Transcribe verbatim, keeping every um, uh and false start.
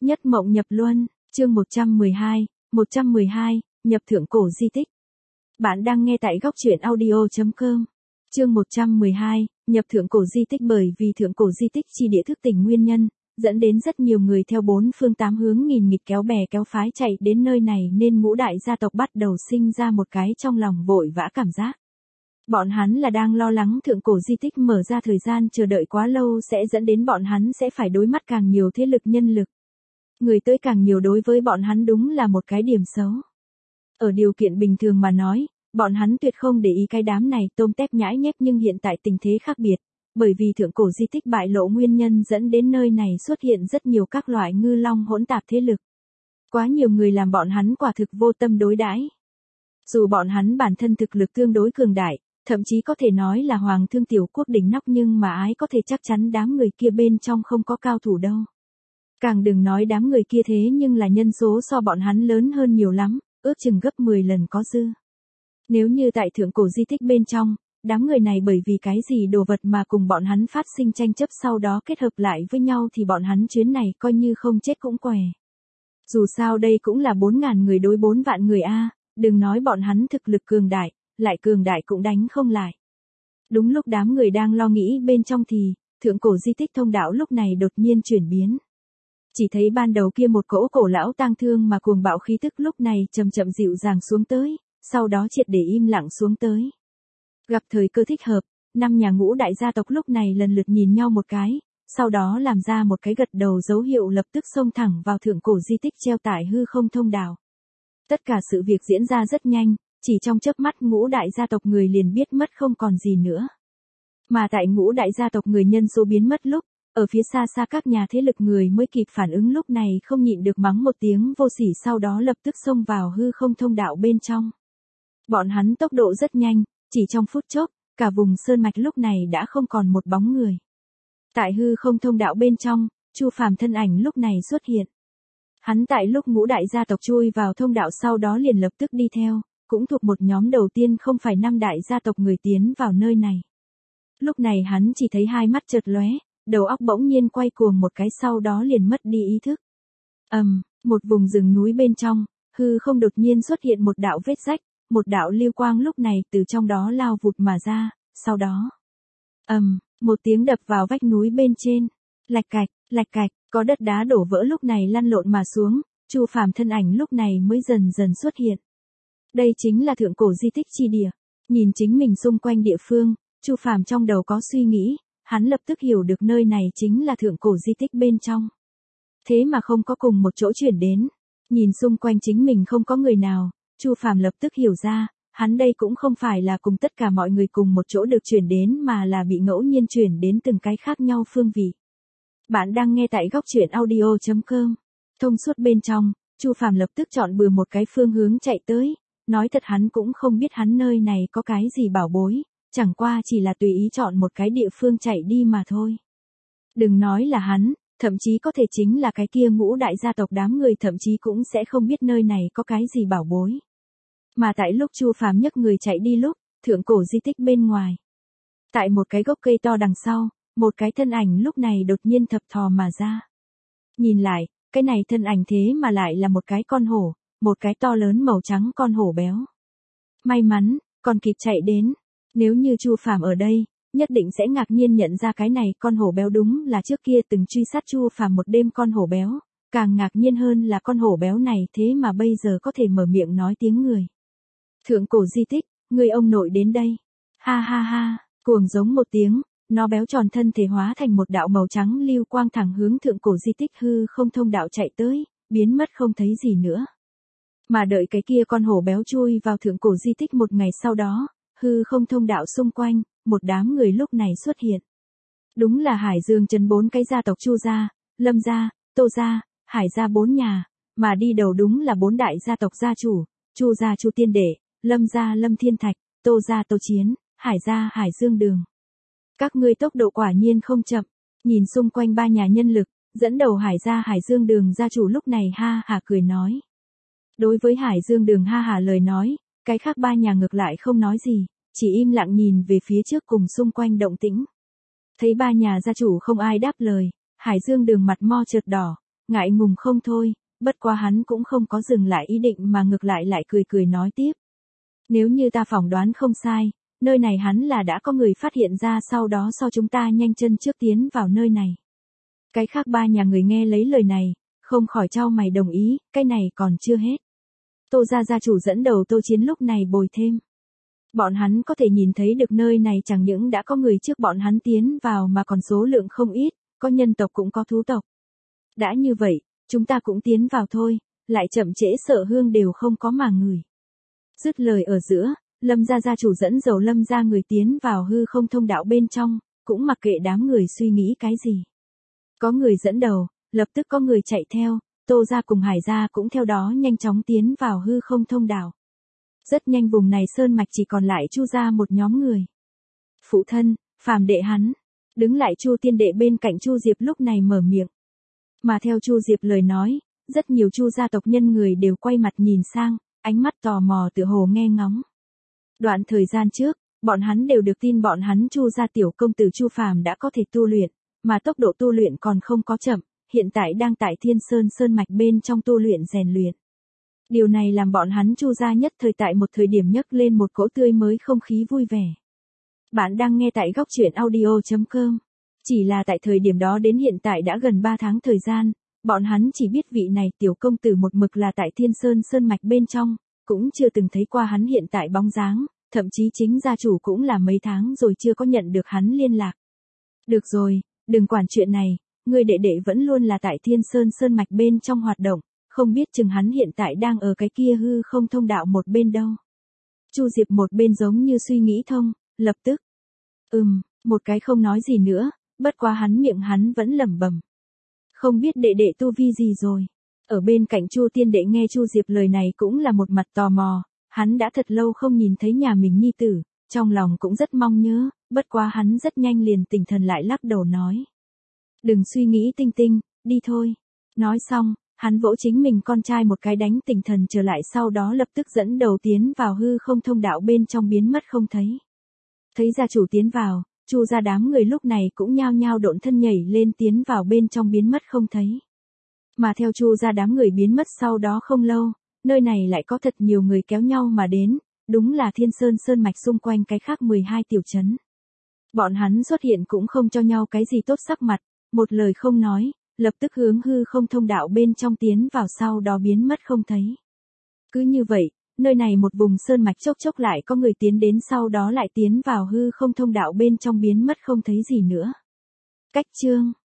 Nhất mộng nhập luân, chương một trăm mười hai, một trăm mười hai, nhập thượng cổ di tích. Bạn đang nghe tại góc truyện audio chấm com. Chương một trăm mười hai, nhập thượng cổ di tích. Bởi vì thượng cổ di tích chi địa thức tỉnh nguyên nhân, dẫn đến rất nhiều người theo bốn phương tám hướng nghìn nghịt kéo bè kéo phái chạy đến nơi này, nên ngũ đại gia tộc bắt đầu sinh ra một cái trong lòng vội vã cảm giác. Bọn hắn là đang lo lắng thượng cổ di tích mở ra thời gian chờ đợi quá lâu sẽ dẫn đến bọn hắn sẽ phải đối mặt càng nhiều thế lực nhân lực. Người tới càng nhiều đối với bọn hắn đúng là một cái điểm xấu. Ở điều kiện bình thường mà nói, bọn hắn tuyệt không để ý cái đám này tôm tép nhãi nhép, nhưng hiện tại tình thế khác biệt, bởi vì thượng cổ di tích bại lộ nguyên nhân dẫn đến nơi này xuất hiện rất nhiều các loại ngư long hỗn tạp thế lực. Quá nhiều người làm bọn hắn quả thực vô tâm đối đãi. Dù bọn hắn bản thân thực lực tương đối cường đại, thậm chí có thể nói là hoàng thương tiểu quốc đỉnh nóc, nhưng mà ái có thể chắc chắn đám người kia bên trong không có cao thủ đâu. Càng đừng nói đám người kia thế nhưng là nhân số so bọn hắn lớn hơn nhiều lắm, ước chừng gấp mười lần có dư. Nếu như tại thượng cổ di tích bên trong, đám người này bởi vì cái gì đồ vật mà cùng bọn hắn phát sinh tranh chấp, sau đó kết hợp lại với nhau thì bọn hắn chuyến này coi như không chết cũng què. Dù sao đây cũng là bốn ngàn người đối bốn vạn người a, đừng nói bọn hắn thực lực cường đại, lại cường đại cũng đánh không lại. Đúng lúc đám người đang lo nghĩ bên trong thì, thượng cổ di tích thông đạo lúc này đột nhiên chuyển biến. Chỉ thấy ban đầu kia một cỗ cổ lão tang thương mà cuồng bạo khí tức lúc này chậm chậm dịu dàng xuống tới, sau đó triệt để im lặng xuống tới. Gặp thời cơ thích hợp, năm nhà ngũ đại gia tộc lúc này lần lượt nhìn nhau một cái, sau đó làm ra một cái gật đầu dấu hiệu, lập tức xông thẳng vào thượng cổ di tích treo tại hư không thông đạo. Tất cả sự việc diễn ra rất nhanh, chỉ trong chớp mắt ngũ đại gia tộc người liền biết mất không còn gì nữa. Mà tại ngũ đại gia tộc người nhân số biến mất lúc, ở phía xa xa các nhà thế lực người mới kịp phản ứng lúc này không nhịn được mắng một tiếng vô sỉ, sau đó lập tức xông vào hư không thông đạo bên trong. Bọn hắn tốc độ rất nhanh, chỉ trong phút chốc, cả vùng sơn mạch lúc này đã không còn một bóng người. Tại hư không thông đạo bên trong, Chu Phàm thân ảnh lúc này xuất hiện. Hắn tại lúc ngũ đại gia tộc chui vào thông đạo sau đó liền lập tức đi theo, cũng thuộc một nhóm đầu tiên không phải năm đại gia tộc người tiến vào nơi này. Lúc này hắn chỉ thấy hai mắt chợt lóe, đầu óc bỗng nhiên quay cuồng một cái, sau đó liền mất đi ý thức. Ầm, um, một vùng rừng núi bên trong, hư không đột nhiên xuất hiện một đạo vết rách, một đạo lưu quang lúc này từ trong đó lao vụt mà ra, sau đó, ầm, um, một tiếng đập vào vách núi bên trên, lạch cạch, lạch cạch, có đất đá đổ vỡ lúc này lăn lộn mà xuống, Chu Phàm thân ảnh lúc này mới dần dần xuất hiện. Đây chính là thượng cổ di tích chi địa. Nhìn chính mình xung quanh địa phương, Chu Phàm trong đầu có suy nghĩ, hắn lập tức hiểu được nơi này chính là thượng cổ di tích bên trong. Thế mà không có cùng một chỗ chuyển đến. Nhìn xung quanh chính mình không có người nào, Chu Phàm lập tức hiểu ra, hắn đây cũng không phải là cùng tất cả mọi người cùng một chỗ được chuyển đến, mà là bị ngẫu nhiên chuyển đến từng cái khác nhau phương vị. Bạn đang nghe tại góc truyện audio chấm com. Thông suốt bên trong, Chu Phàm lập tức chọn bừa một cái phương hướng chạy tới. Nói thật hắn cũng không biết hắn nơi này có cái gì bảo bối, chẳng qua chỉ là tùy ý chọn một cái địa phương chạy đi mà thôi. Đừng nói là hắn, thậm chí có thể chính là cái kia ngũ đại gia tộc đám người thậm chí cũng sẽ không biết nơi này có cái gì bảo bối. Mà tại lúc Chu Phàm nhấc người chạy đi lúc, thượng cổ di tích bên ngoài. Tại một cái gốc cây to đằng sau, một cái thân ảnh lúc này đột nhiên thập thò mà ra. Nhìn lại, cái này thân ảnh thế mà lại là một cái con hổ. Một cái to lớn màu trắng con hổ béo. May mắn, còn kịp chạy đến. Nếu như Chu Phàm ở đây, nhất định sẽ ngạc nhiên nhận ra cái này con hổ béo đúng là trước kia từng truy sát Chu Phàm một đêm con hổ béo. Càng ngạc nhiên hơn là con hổ béo này thế mà bây giờ có thể mở miệng nói tiếng người. Thượng cổ di tích, người ông nội đến đây. Ha ha ha, cuồng giống một tiếng, nó béo tròn thân thể hóa thành một đạo màu trắng lưu quang thẳng hướng thượng cổ di tích hư không thông đạo chạy tới, biến mất không thấy gì nữa. Mà đợi cái kia con hổ béo chui vào thượng cổ di tích một ngày sau đó, hư không thông đạo xung quanh, một đám người lúc này xuất hiện. Đúng là Hải Dương trấn bốn cái gia tộc Chu gia, Lâm gia, Tô gia, Hải gia bốn nhà, mà đi đầu đúng là bốn đại gia tộc gia chủ, Chu gia Chu Tiên Đệ, Lâm gia Lâm Thiên Thạch, Tô gia Tô Chiến, Hải gia Hải Dương Đường. Các ngươi tốc độ quả nhiên không chậm, nhìn xung quanh ba nhà nhân lực, dẫn đầu Hải gia Hải Dương Đường gia chủ lúc này ha hả cười nói. Đối với Hải Dương Đường ha hả lời nói, cái khác ba nhà ngược lại không nói gì, chỉ im lặng nhìn về phía trước cùng xung quanh động tĩnh. Thấy ba nhà gia chủ không ai đáp lời, Hải Dương Đường mặt mo chợt đỏ, ngại ngùng không thôi, bất quá hắn cũng không có dừng lại ý định mà ngược lại lại cười cười nói tiếp. Nếu như ta phỏng đoán không sai, nơi này hắn là đã có người phát hiện ra sau đó sau chúng ta nhanh chân trước tiến vào nơi này. Cái khác ba nhà người nghe lấy lời này, không khỏi chau mày đồng ý, cái này còn chưa hết. Tô gia gia chủ dẫn đầu Tô Chiến lúc này bồi thêm. Bọn hắn có thể nhìn thấy được nơi này chẳng những đã có người trước bọn hắn tiến vào mà còn số lượng không ít, có nhân tộc cũng có thú tộc. Đã như vậy, chúng ta cũng tiến vào thôi, lại chậm trễ sợ hương đều không có mà người. Dứt lời ở giữa, Lâm gia gia chủ dẫn dầu Lâm gia người tiến vào hư không thông đạo bên trong, cũng mặc kệ đám người suy nghĩ cái gì. Có người dẫn đầu, lập tức có người chạy theo, Tô gia cùng Hải gia cũng theo đó nhanh chóng tiến vào hư không thông đạo. Rất nhanh vùng này sơn mạch chỉ còn lại Chu gia một nhóm người. Phụ thân, phàm đệ hắn, đứng lại Chu tiên đệ bên cạnh Chu Diệp lúc này mở miệng. Mà theo Chu Diệp lời nói, rất nhiều Chu gia tộc nhân người đều quay mặt nhìn sang, ánh mắt tò mò tựa hồ nghe ngóng. Đoạn thời gian trước, bọn hắn đều được tin bọn hắn Chu gia tiểu công tử Chu Phàm đã có thể tu luyện, mà tốc độ tu luyện còn không có chậm, hiện tại đang tại Thiên Sơn sơn mạch bên trong tu luyện rèn luyện. Điều này làm bọn hắn Chu gia nhất thời tại một thời điểm nhấc lên một cỗ tươi mới không khí vui vẻ. Bạn đang nghe tại góc truyện audio chấm com. Chỉ là tại thời điểm đó đến hiện tại đã gần ba tháng thời gian, bọn hắn chỉ biết vị này tiểu công tử một mực là tại Thiên Sơn sơn mạch bên trong, cũng chưa từng thấy qua hắn hiện tại bóng dáng, thậm chí chính gia chủ cũng là mấy tháng rồi chưa có nhận được hắn liên lạc. Được rồi, đừng quản chuyện này, người đệ đệ vẫn luôn là tại Thiên Sơn sơn mạch bên trong hoạt động, không biết chừng hắn hiện tại đang ở cái kia hư không thông đạo một bên đâu. Chu Diệp một bên giống như suy nghĩ thông, lập tức. Ừm, một cái không nói gì nữa, bất quá hắn miệng hắn vẫn lẩm bẩm. Không biết đệ đệ tu vi gì rồi. Ở bên cạnh Chu tiên đệ nghe Chu Diệp lời này cũng là một mặt tò mò, hắn đã thật lâu không nhìn thấy nhà mình nhi tử, trong lòng cũng rất mong nhớ, bất quá hắn rất nhanh liền tỉnh thần lại lắc đầu nói. Đừng suy nghĩ tinh tinh, đi thôi. Nói xong, hắn vỗ chính mình con trai một cái đánh tỉnh thần trở lại sau đó lập tức dẫn đầu tiến vào hư không thông đạo bên trong biến mất không thấy. Thấy gia chủ tiến vào, Chu gia đám người lúc này cũng nhao nhao độn thân nhảy lên tiến vào bên trong biến mất không thấy. Mà theo Chu gia đám người biến mất sau đó không lâu, nơi này lại có thật nhiều người kéo nhau mà đến, đúng là Thiên Sơn sơn mạch xung quanh cái khác mười hai tiểu trấn. Bọn hắn xuất hiện cũng không cho nhau cái gì tốt sắc mặt, một lời không nói, lập tức hướng hư không thông đạo bên trong tiến vào sau đó biến mất không thấy. Cứ như vậy, nơi này một vùng sơn mạch chốc chốc lại có người tiến đến sau đó lại tiến vào hư không thông đạo bên trong biến mất không thấy gì nữa. Cách chương